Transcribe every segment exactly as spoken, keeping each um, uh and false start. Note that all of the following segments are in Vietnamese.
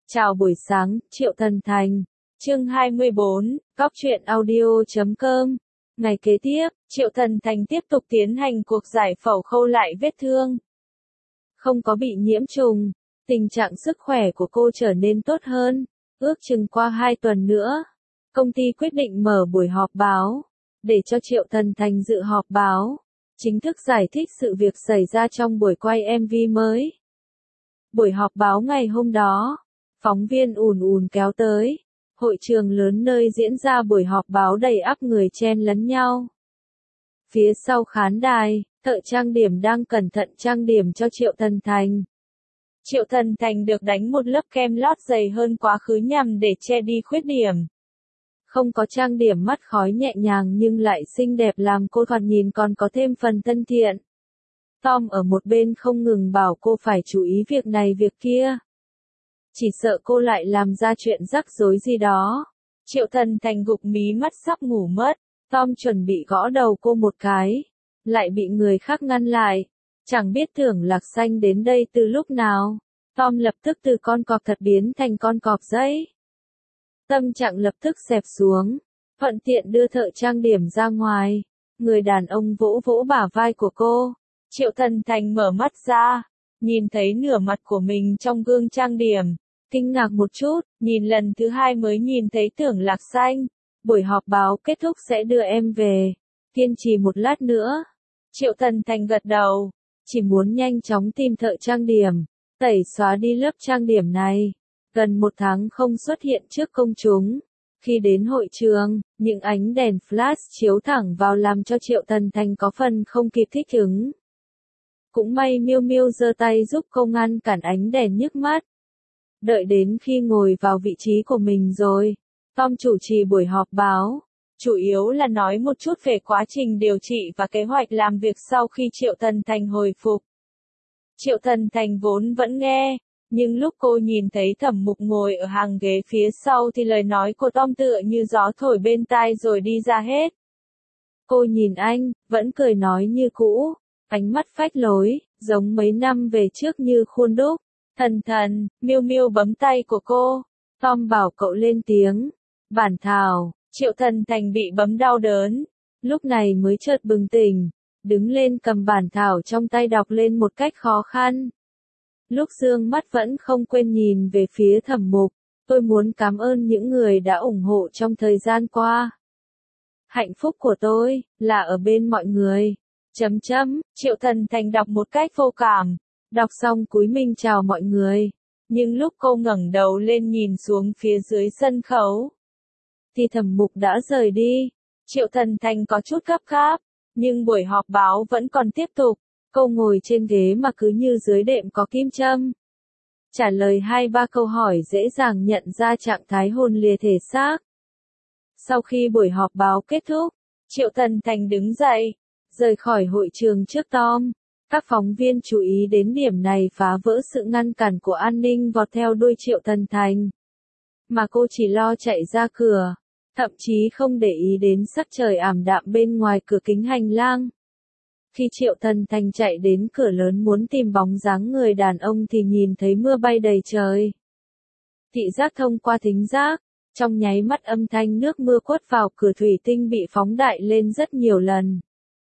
Chào buổi sáng, Triệu Thần Thành. Chương hai mươi bốn, góc truyện audio chấm com. Ngày kế tiếp, Triệu Thần Thành tiếp tục tiến hành cuộc giải phẫu khâu lại vết thương. Không có bị nhiễm trùng, tình trạng sức khỏe của cô trở nên tốt hơn. Ước chừng qua hai tuần nữa, công ty quyết định mở buổi họp báo, để cho Triệu Thần Thành dự họp báo, chính thức giải thích sự việc xảy ra trong buổi quay em vê mới. Buổi họp báo ngày hôm đó, phóng viên ùn ùn kéo tới, hội trường lớn nơi diễn ra buổi họp báo đầy ắp người chen lấn nhau. Phía sau khán đài, thợ trang điểm đang cẩn thận trang điểm cho Triệu Thần Thành. Triệu Thần Thành được đánh một lớp kem lót dày hơn quá khứ nhằm để che đi khuyết điểm. Không có trang điểm mắt khói nhẹ nhàng nhưng lại xinh đẹp làm cô thoạt nhìn còn có thêm phần thân thiện. Tom ở một bên không ngừng bảo cô phải chú ý việc này việc kia. Chỉ sợ cô lại làm ra chuyện rắc rối gì đó. Triệu Thần Thành gục mí mắt sắp ngủ mất. Tom chuẩn bị gõ đầu cô một cái, lại bị người khác ngăn lại. Chẳng biết Tưởng Lạc Xanh đến đây từ lúc nào. Tom lập tức từ con cọp thật biến thành con cọp giấy. Tâm trạng lập tức xẹp xuống, thuận tiện đưa thợ trang điểm ra ngoài. Người đàn ông vỗ vỗ bả vai của cô. Triệu Thần Thành mở mắt ra, nhìn thấy nửa mặt của mình trong gương trang điểm. Kinh ngạc một chút, nhìn lần thứ hai mới nhìn thấy Tưởng Lạc Xanh. Buổi họp báo kết thúc sẽ đưa em về. Kiên trì một lát nữa. Triệu Thần Thành gật đầu, chỉ muốn nhanh chóng tìm thợ trang điểm, tẩy xóa đi lớp trang điểm này. Gần một tháng không xuất hiện trước công chúng. Khi đến hội trường, những ánh đèn flash chiếu thẳng vào làm cho Triệu Thần Thành có phần không kịp thích ứng. Cũng may Miêu Miêu giơ tay giúp cô ngăn cản ánh đèn nhức mắt. Đợi đến khi ngồi vào vị trí của mình rồi, Tom chủ trì buổi họp báo, chủ yếu là nói một chút về quá trình điều trị và kế hoạch làm việc sau khi Triệu Thần Thành hồi phục. Triệu Thần Thành vốn vẫn nghe, nhưng lúc cô nhìn thấy Thẩm Mục ngồi ở hàng ghế phía sau thì lời nói của Tom tựa như gió thổi bên tai rồi đi ra hết. Cô nhìn anh, vẫn cười nói như cũ, ánh mắt phách lối, giống mấy năm về trước như khuôn đúc. Thần thần, Miêu Miêu bấm tay của cô. Tom bảo cậu lên tiếng. Bản thảo. Triệu Thần Thành bị bấm đau đớn. Lúc này mới chợt bừng tỉnh. Đứng lên cầm bản thảo trong tay đọc lên một cách khó khăn. Lúc dương mắt vẫn không quên nhìn về phía Thẩm Mục. Tôi muốn cảm ơn những người đã ủng hộ trong thời gian qua. Hạnh phúc của tôi, là ở bên mọi người. Chấm chấm, Triệu Thần Thành đọc một cách vô cảm. Đọc xong cúi mình chào mọi người. Nhưng lúc cô ngẩng đầu lên nhìn xuống phía dưới sân khấu, thì Thẩm Mục đã rời đi. Triệu Thần Thành có chút gấp gáp, nhưng buổi họp báo vẫn còn tiếp tục. Cô ngồi trên ghế mà cứ như dưới đệm có kim châm. Trả lời hai ba câu hỏi dễ dàng nhận ra trạng thái hồn lìa thể xác. Sau khi buổi họp báo kết thúc, Triệu Thần Thành đứng dậy, rời khỏi hội trường trước Tom. Các phóng viên chú ý đến điểm này phá vỡ sự ngăn cản của an ninh vọt theo đuôi Triệu Thần Thành. Mà cô chỉ lo chạy ra cửa, thậm chí không để ý đến sắc trời ảm đạm bên ngoài cửa kính hành lang. Khi Triệu Thần Thành chạy đến cửa lớn muốn tìm bóng dáng người đàn ông thì nhìn thấy mưa bay đầy trời. Thị giác thông qua thính giác, trong nháy mắt âm thanh nước mưa quất vào cửa thủy tinh bị phóng đại lên rất nhiều lần.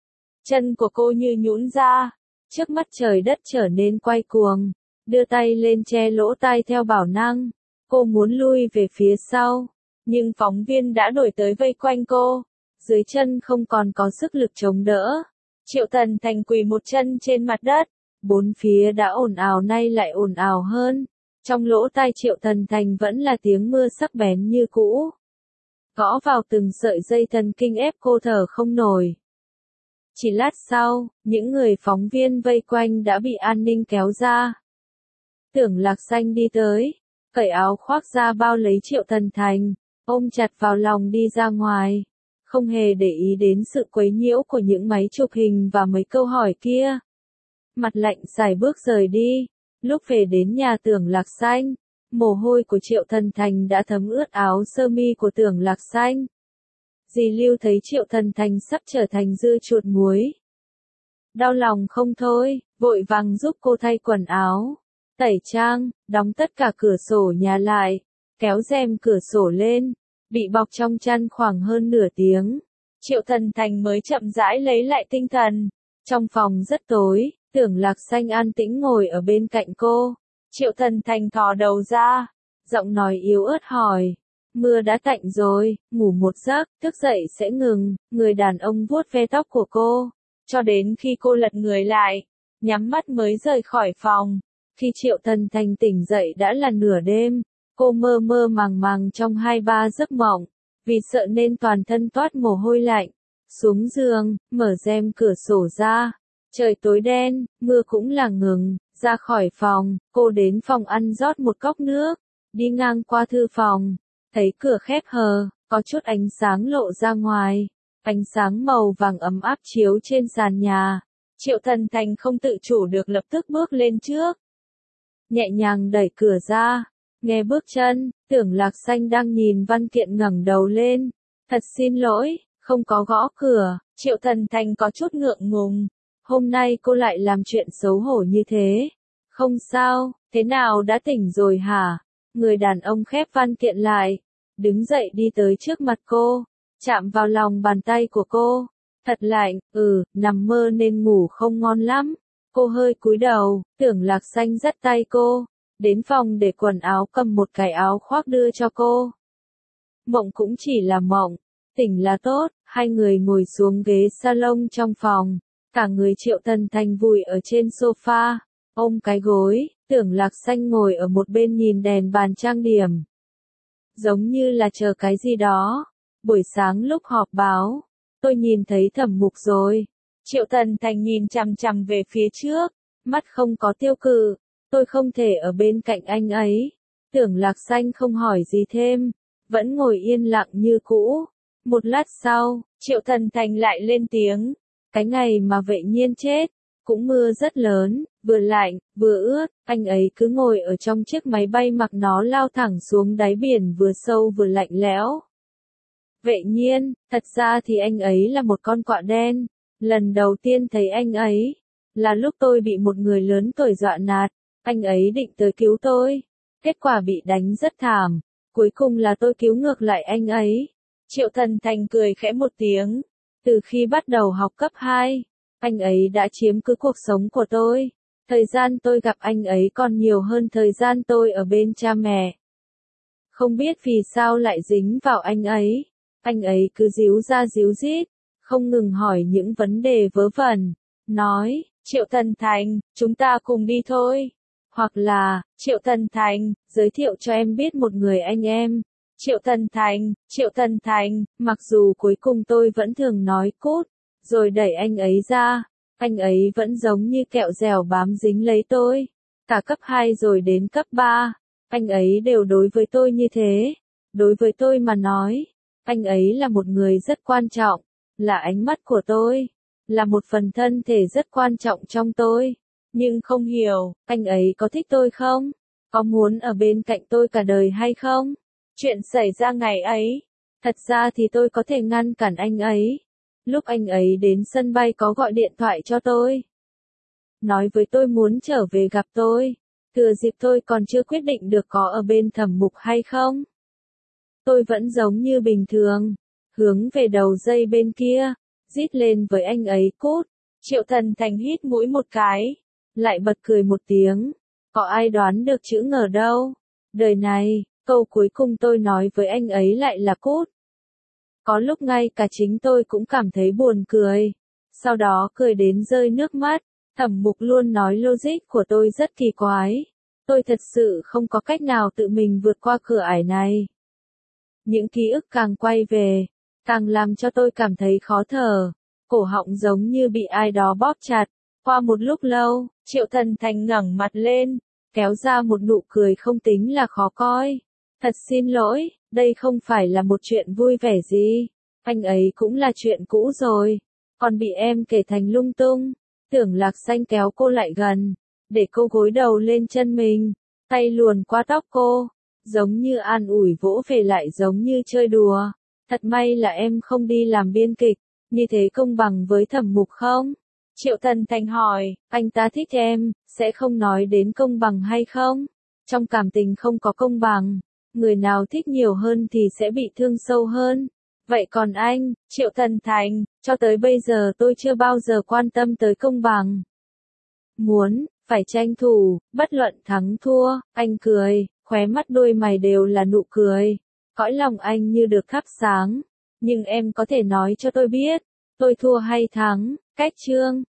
Chân của cô như nhũn ra. Trước mắt trời đất trở nên quay cuồng, đưa tay lên che lỗ tai theo bảo năng. Cô muốn lui về phía sau, nhưng phóng viên đã đuổi tới vây quanh cô. Dưới chân không còn có sức lực chống đỡ. Triệu Thần Thành quỳ một chân trên mặt đất. Bốn phía đã ồn ào nay lại ồn ào hơn. Trong lỗ tai Triệu Thần Thành vẫn là tiếng mưa sắc bén như cũ. Gõ vào từng sợi dây thần kinh ép cô thở không nổi. Chỉ lát sau, những người phóng viên vây quanh đã bị an ninh kéo ra. Tưởng Lạc Xanh đi tới, cởi áo khoác ra bao lấy Triệu Thần Thành, ôm chặt vào lòng đi ra ngoài, không hề để ý đến sự quấy nhiễu của những máy chụp hình và mấy câu hỏi kia. Mặt lạnh sải bước rời đi, lúc về đến nhà Tưởng Lạc Xanh, mồ hôi của Triệu Thần Thành đã thấm ướt áo sơ mi của Tưởng Lạc Xanh. Dì Lưu thấy Triệu Thần Thành sắp trở thành dưa chuột muối. Đau lòng không thôi, vội vàng giúp cô thay quần áo. tẩy trang, đóng tất cả cửa sổ nhà lại, kéo rèm cửa sổ lên, bị bọc trong chăn khoảng hơn nửa tiếng. Triệu Thần Thành mới chậm rãi lấy lại tinh thần. Trong phòng rất tối, Tưởng Lạc Xanh an tĩnh ngồi ở bên cạnh cô. Triệu Thần Thành thò đầu ra, giọng nói yếu ớt hỏi. Mưa đã tạnh rồi, ngủ một giấc, thức dậy sẽ ngừng. Người đàn ông vuốt ve tóc của cô, cho đến khi cô lật người lại, nhắm mắt mới rời khỏi phòng. Khi Triệu Thần Thành tỉnh dậy đã là nửa đêm, cô mơ mơ màng màng trong hai ba giấc mộng, vì sợ nên toàn thân toát mồ hôi lạnh. Xuống giường, mở rèm cửa sổ ra, trời tối đen, mưa cũng là ngừng. Ra khỏi phòng, cô đến phòng ăn rót một cốc nước, đi ngang qua thư phòng, thấy cửa khép hờ, có chút ánh sáng lộ ra ngoài, ánh sáng màu vàng ấm áp chiếu trên sàn nhà. Triệu Thần Thành không tự chủ được lập tức bước lên trước, nhẹ nhàng đẩy cửa ra, nghe bước chân. Tưởng Lạc Xanh đang nhìn văn kiện ngẩng đầu lên. Thật xin lỗi, không có gõ cửa. Triệu Thần Thành có chút ngượng ngùng. Hôm nay cô lại làm chuyện xấu hổ như thế. Không sao, thế nào đã tỉnh rồi hả? Người đàn ông khép văn kiện lại, đứng dậy đi tới trước mặt cô, chạm vào lòng bàn tay của cô. Thật lạnh, ừ, nằm mơ nên ngủ không ngon lắm. Cô hơi cúi đầu. Tưởng Lạc Xanh dắt tay cô đến phòng để quần áo, cầm một cái áo khoác đưa cho cô. Mộng cũng chỉ là mộng, tỉnh là tốt. Hai người ngồi xuống ghế salon trong phòng, cả người Triệu Thần Thành vùi ở trên sofa, ôm cái gối. Tưởng Lạc Xanh ngồi ở một bên nhìn đèn bàn trang điểm, giống như là chờ cái gì đó. Buổi sáng lúc họp báo, tôi nhìn thấy Thẩm Mục rồi. Triệu Thần Thành nhìn chằm chằm về phía trước, mắt không có tiêu cự. Tôi không thể ở bên cạnh anh ấy. Tưởng Lạc Xanh không hỏi gì thêm, vẫn ngồi yên lặng như cũ. Một lát sau, Triệu Thần Thành lại lên tiếng. Cái ngày mà Vệ Nhiên chết, cũng mưa rất lớn, vừa lạnh, vừa ướt. Anh ấy cứ ngồi ở trong chiếc máy bay mặc nó lao thẳng xuống đáy biển, vừa sâu vừa lạnh lẽo. Vệ Nhiên, thật ra thì anh ấy là một con quạ đen. Lần đầu tiên thấy anh ấy, là lúc tôi bị một người lớn tuổi dọa nạt. Anh ấy định tới cứu tôi, kết quả bị đánh rất thảm. Cuối cùng là tôi cứu ngược lại anh ấy. Triệu Thần Thành cười khẽ một tiếng. Từ khi bắt đầu học cấp hai, anh ấy đã chiếm cứ cuộc sống của tôi. Thời gian tôi gặp anh ấy còn nhiều hơn thời gian tôi ở bên cha mẹ. Không biết vì sao lại dính vào anh ấy. Anh ấy cứ díu ra díu dít, không ngừng hỏi những vấn đề vớ vẩn. Nói, Triệu Thần Thành, chúng ta cùng đi thôi. Hoặc là, Triệu Thần Thành, giới thiệu cho em biết một người anh em. Triệu Thần Thành, Triệu Thần Thành, mặc dù cuối cùng tôi vẫn thường nói cút, rồi đẩy anh ấy ra. Anh ấy vẫn giống như kẹo dẻo bám dính lấy tôi. Cả cấp hai rồi đến cấp ba, anh ấy đều đối với tôi như thế. Đối với tôi mà nói, anh ấy là một người rất quan trọng, là ánh mắt của tôi, là một phần thân thể rất quan trọng trong tôi. Nhưng không hiểu, anh ấy có thích tôi không? Có muốn ở bên cạnh tôi cả đời hay không? Chuyện xảy ra ngày ấy, thật ra thì tôi có thể ngăn cản anh ấy. Lúc anh ấy đến sân bay có gọi điện thoại cho tôi, nói với tôi muốn trở về gặp tôi. Thừa dịp tôi còn chưa quyết định được có ở bên Thẩm Mục hay không. Tôi vẫn giống như bình thường, hướng về đầu dây bên kia, rít lên với anh ấy cút. Triệu Thần Thành hít mũi một cái, lại bật cười một tiếng. Có ai đoán được chữ ngờ đâu. Đời này, câu cuối cùng tôi nói với anh ấy lại là cút. Có lúc ngay cả chính tôi cũng cảm thấy buồn cười. Sau đó cười đến rơi nước mắt. Thẩm Mục luôn nói logic của tôi rất kỳ quái. Tôi thật sự không có cách nào tự mình vượt qua cửa ải này. Những ký ức càng quay về, càng làm cho tôi cảm thấy khó thở. Cổ họng giống như bị ai đó bóp chặt. Qua một lúc lâu, Triệu Thần Thành ngẩng mặt lên, kéo ra một nụ cười không tính là khó coi. Thật xin lỗi, đây không phải là một chuyện vui vẻ gì. Anh ấy cũng là chuyện cũ rồi, còn bị em kể thành lung tung. Tưởng Lạc Xanh kéo cô lại gần, để cô gối đầu lên chân mình, tay luồn qua tóc cô, giống như an ủi vỗ về lại giống như chơi đùa. Thật may là em không đi làm biên kịch, như thế công bằng với Thẩm Mục không? Triệu Thần Thành hỏi, anh ta thích em, sẽ không nói đến công bằng hay không? Trong cảm tình không có công bằng, người nào thích nhiều hơn thì sẽ bị thương sâu hơn. Vậy còn anh, Triệu Thần Thành, cho tới bây giờ tôi chưa bao giờ quan tâm tới công bằng. Muốn, phải tranh thủ, bất luận thắng thua, anh cười, khóe mắt đôi mày đều là nụ cười. Cõi lòng anh như được thắp sáng. Nhưng em có thể nói cho tôi biết, tôi thua hay thắng, cách chương.